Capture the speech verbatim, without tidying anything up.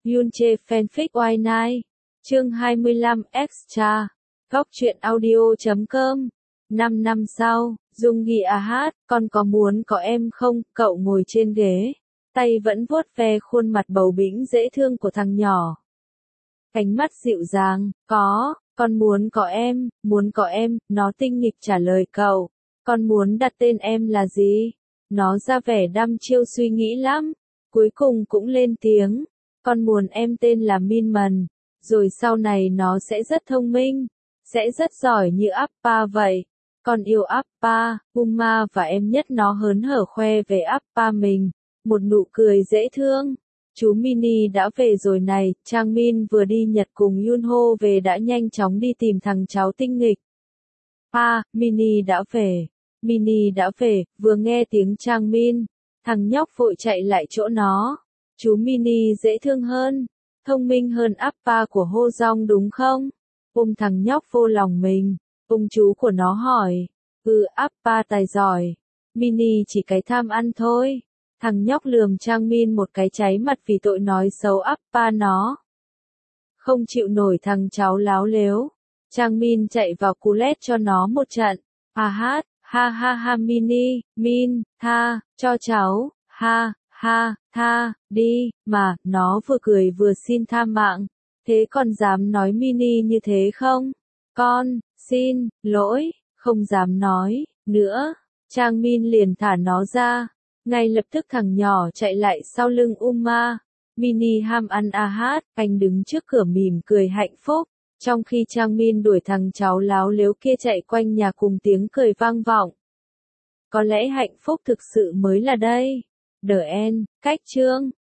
Yunche fanfic Why Night. Chương hai mươi lăm Extra. Góc truyện audio chấm com. Năm năm sau, Dung Ghi à hát, con có muốn có em không? Cậu ngồi trên ghế, tay vẫn vuốt ve khuôn mặt bầu bĩnh dễ thương của thằng nhỏ. Ánh mắt dịu dàng, có, con muốn có em, muốn có em, nó tinh nghịch trả lời cậu. Con muốn đặt tên em là gì? Nó ra vẻ đăm chiêu suy nghĩ lắm, cuối cùng cũng lên tiếng. Con muốn em tên là Min Mần, rồi sau này nó sẽ rất thông minh, sẽ rất giỏi như Appa vậy. Con yêu Appa, Uma và em nhất. Nó hớn hở khoe về Appa mình, một nụ cười dễ thương. Chú Mini đã về rồi này. Chang Min vừa đi Nhật cùng Yunho về đã nhanh chóng đi tìm thằng cháu tinh nghịch. À, Mini đã về. Mini đã về, vừa nghe tiếng Chang Min, thằng nhóc vội chạy lại chỗ nó. Chú Mini dễ thương hơn, thông minh hơn Appa của Ho Jong đúng không? Ôm thằng nhóc vô lòng mình, ông chú của nó hỏi. Ừ, Appa tài giỏi. Mini chỉ cái tham ăn thôi. Thằng nhóc lườm Chang Min một cái cháy mặt vì tội nói xấu Appa nó. Không chịu nổi thằng cháu láo lếu, Chang Min chạy vào cú lét cho nó một trận. À hát, ha ha ha Mini, Min, tha, cho cháu, ha, ha, tha, đi, mà, nó vừa cười vừa xin tha mạng. Thế con dám nói Mini như thế không? Con, xin, lỗi, không dám nói, nữa. Chang Min liền thả nó ra. Ngay lập tức thằng nhỏ chạy lại sau lưng Uma. Mini ham ăn à hát, anh đứng trước cửa mỉm cười hạnh phúc. Trong khi Chang Min đuổi thằng cháu láo lếu kia chạy quanh nhà cùng tiếng cười vang vọng. Có lẽ hạnh phúc thực sự mới là đây. The End, cách chương.